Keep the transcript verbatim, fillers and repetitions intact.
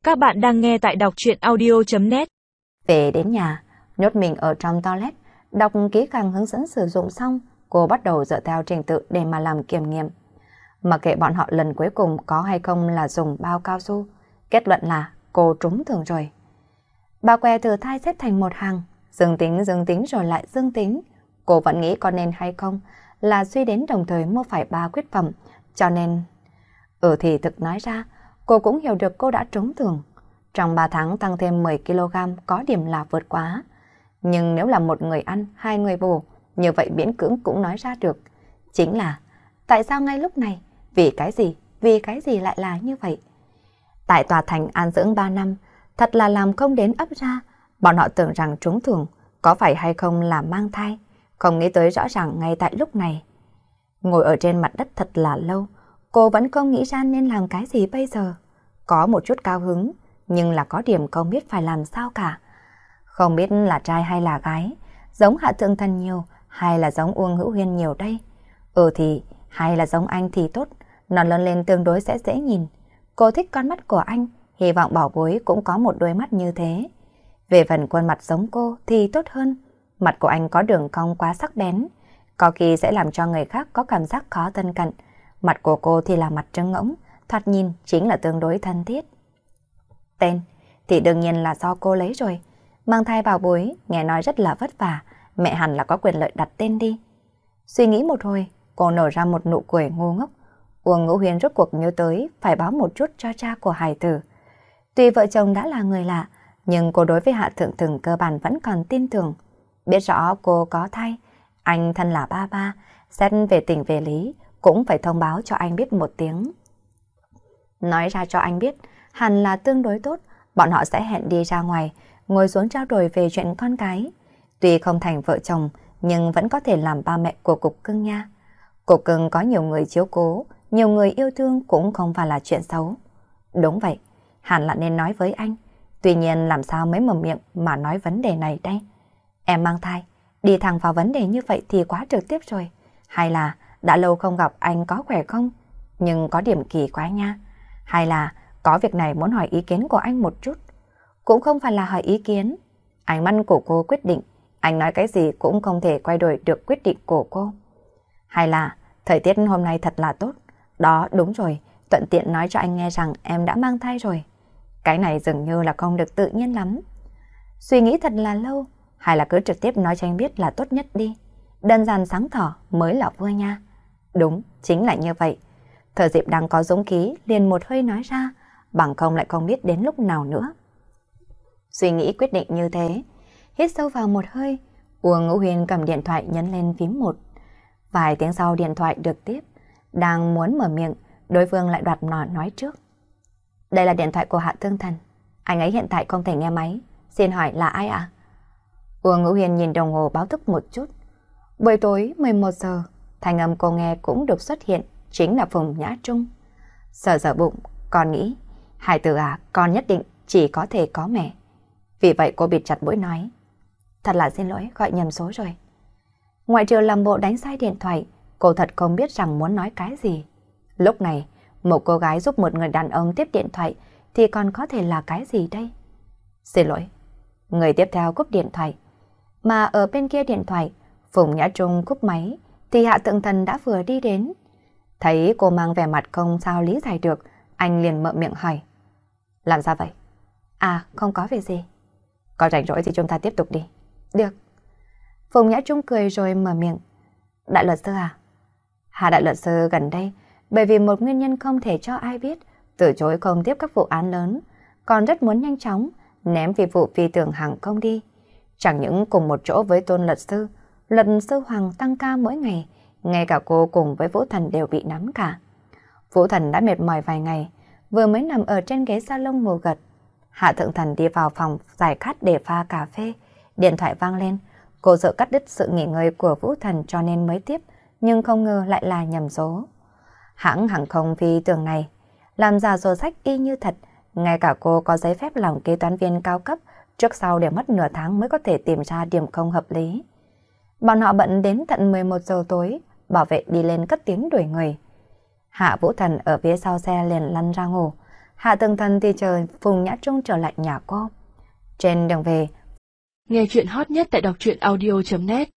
Các bạn đang nghe tại đọc truyện audio chấm net. Về đến nhà, nhốt mình ở trong toilet, đọc kỹ càng hướng dẫn sử dụng xong, cô bắt đầu dựa theo trình tự để mà làm kiểm nghiệm. Mặc kệ bọn họ lần cuối cùng có hay không là dùng bao cao su, kết luận là cô trúng thưởng rồi. Bao que thử thai xếp thành một hàng, dương tính dương tính rồi lại dương tính. Cô vẫn nghĩ có nên hay không là suy đến đồng thời mua phải ba quyết phẩm, cho nên... Ừ thì thực nói ra, cô cũng hiểu được cô đã trúng thưởng. Trong ba tháng tăng thêm mười ki lô gam có điểm là vượt quá. Nhưng nếu là một người ăn, hai người bù, như vậy miễn cưỡng cũng nói ra được. Chính là, tại sao ngay lúc này, vì cái gì, vì cái gì lại là như vậy? Tại tòa thành an dưỡng ba năm, thật là làm không đến ấp ra. Bọn họ tưởng rằng trúng thưởng, có phải hay không là mang thai, không nghĩ tới rõ ràng ngay tại lúc này. Ngồi ở trên mặt đất thật là lâu, cô vẫn không nghĩ ra nên làm cái gì bây giờ. Có một chút cao hứng, nhưng là có điểm không biết phải làm sao cả. Không biết là trai hay là gái, giống Hạ Thượng Thần nhiều hay là giống Uông Hữu Huyên nhiều đây. Ừ thì, hay là giống anh thì tốt, nó lớn lên tương đối sẽ dễ nhìn. Cô thích con mắt của anh, hy vọng bảo bối cũng có một đôi mắt như thế. Về phần khuôn mặt giống cô thì tốt hơn. Mặt của anh có đường cong quá sắc bén, có khi sẽ làm cho người khác có cảm giác khó thân cận. Mặt của cô thì là mặt trứng ngỗng, thoạt nhìn chính là tương đối thân thiết. Tên thì đương nhiên là do cô lấy rồi. Mang thai bảo bối, nghe nói rất là vất vả, mẹ hẳn là có quyền lợi đặt tên đi. Suy nghĩ một hồi, cô nở ra một nụ cười ngu ngốc. Uông Ngũ Huyền rốt cuộc nhớ tới phải báo một chút cho cha của hải tử. Tuy vợ chồng đã là người lạ, nhưng cô đối với Hạ Thượng Thần cơ bản vẫn còn tin tưởng. Biết rõ cô có thai, anh thân là ba ba, xét về tình về lý, cũng phải thông báo cho anh biết một tiếng. Nói ra cho anh biết, hẳn là tương đối tốt, bọn họ sẽ hẹn đi ra ngoài, ngồi xuống trao đổi về chuyện con cái. Tuy không thành vợ chồng, nhưng vẫn có thể làm ba mẹ của cục cưng nha. Cục cưng có nhiều người chiếu cố, nhiều người yêu thương cũng không phải là chuyện xấu. Đúng vậy, hẳn là nên nói với anh. Tuy nhiên làm sao mới mở miệng mà nói vấn đề này đây? Em mang thai, đi thẳng vào vấn đề như vậy thì quá trực tiếp rồi. Hay là đã lâu không gặp anh có khỏe không? Nhưng có điểm kỳ quái nha. Hay là có việc này muốn hỏi ý kiến của anh một chút? Cũng không phải là hỏi ý kiến. Ánh mắt của cô quyết định, anh nói cái gì cũng không thể quay đổi được quyết định của cô. Hay là thời tiết hôm nay thật là tốt. Đó đúng rồi, thuận tiện nói cho anh nghe rằng em đã mang thai rồi. Cái này dường như là không được tự nhiên lắm. Suy nghĩ thật là lâu, hay là cứ trực tiếp nói cho anh biết là tốt nhất đi. Đơn giản sáng tỏ mới là vui nha. Đúng, chính là như vậy. Thời dịp đang có dũng khí liền một hơi nói ra, bằng không lại không biết đến lúc nào nữa. Suy nghĩ quyết định như thế, hít sâu vào một hơi, Uông Ngũ Huyền cầm điện thoại nhấn lên phím một. Vài tiếng sau điện thoại được tiếp, đang muốn mở miệng, đối phương lại đoạt nỏ nói trước. Đây là điện thoại của Hạ Thương Thần, anh ấy hiện tại không thể nghe máy, xin hỏi là ai ạ? Uông Ngũ Huyền nhìn đồng hồ báo thức một chút. Buổi tối mười một giờ, thanh âm cô nghe cũng được xuất hiện, chính là Phùng Nhã Trung. Sờ sờ bụng, con nghĩ, hải tử à, con nhất định chỉ có thể có mẹ. Vì vậy cô bịt chặt mũi nói, thật là xin lỗi, gọi nhầm số rồi. Ngoại trừ làm bộ đánh sai điện thoại, cô thật không biết rằng muốn nói cái gì. Lúc này, một cô gái giúp một người đàn ông tiếp điện thoại thì còn có thể là cái gì đây? Xin lỗi. Người tiếp theo cúp điện thoại. Mà ở bên kia điện thoại, Phùng Nhã Trung cúp máy thì Hạ Thượng Thần đã vừa đi đến. Thấy cô mang vẻ mặt không sao lý giải được, anh liền mở miệng hỏi. Làm sao vậy? À, không có việc gì. Có rảnh rỗi thì chúng ta tiếp tục đi. Được. Phùng Nhã Trung cười rồi mở miệng. Đại luật sư à? Hà đại luật sư gần đây, bởi vì một nguyên nhân không thể cho ai biết, từ chối không tiếp các vụ án lớn, còn rất muốn nhanh chóng ném vì vụ phi tưởng hàng công đi. Chẳng những cùng một chỗ với Tôn luật sư, luật sư Hoàng tăng ca mỗi ngày, ngay cả cô cùng với Vũ Thần đều bị nắm cả. Vũ Thần đã mệt mỏi vài ngày, vừa mới nằm ở trên ghế salon ngủ gật. Hạ Thượng Thần đi vào phòng giải khát để pha cà phê, điện thoại vang lên. Cô sợ cắt đứt sự nghỉ ngơi của Vũ Thần cho nên mới tiếp, nhưng không ngờ lại là nhầm số. Hãng hàng không phi tưởng này làm giả sổ sách y như thật, ngay cả cô có giấy phép làm kế toán viên cao cấp, trước sau đều mất nửa tháng mới có thể tìm ra điểm không hợp lý. Bọn họ bận đến tận mười một giờ tối, bảo vệ đi lên cất tiếng đuổi người. Hạ Vũ Thần ở phía sau xe liền lăn ra ngủ, Hạ Tường Thần thì chờ Phùng Nhã Trung trở lại nhà cô. Trên đường về, nghe chuyện hot nhất tại đọc truyện audio chấm net.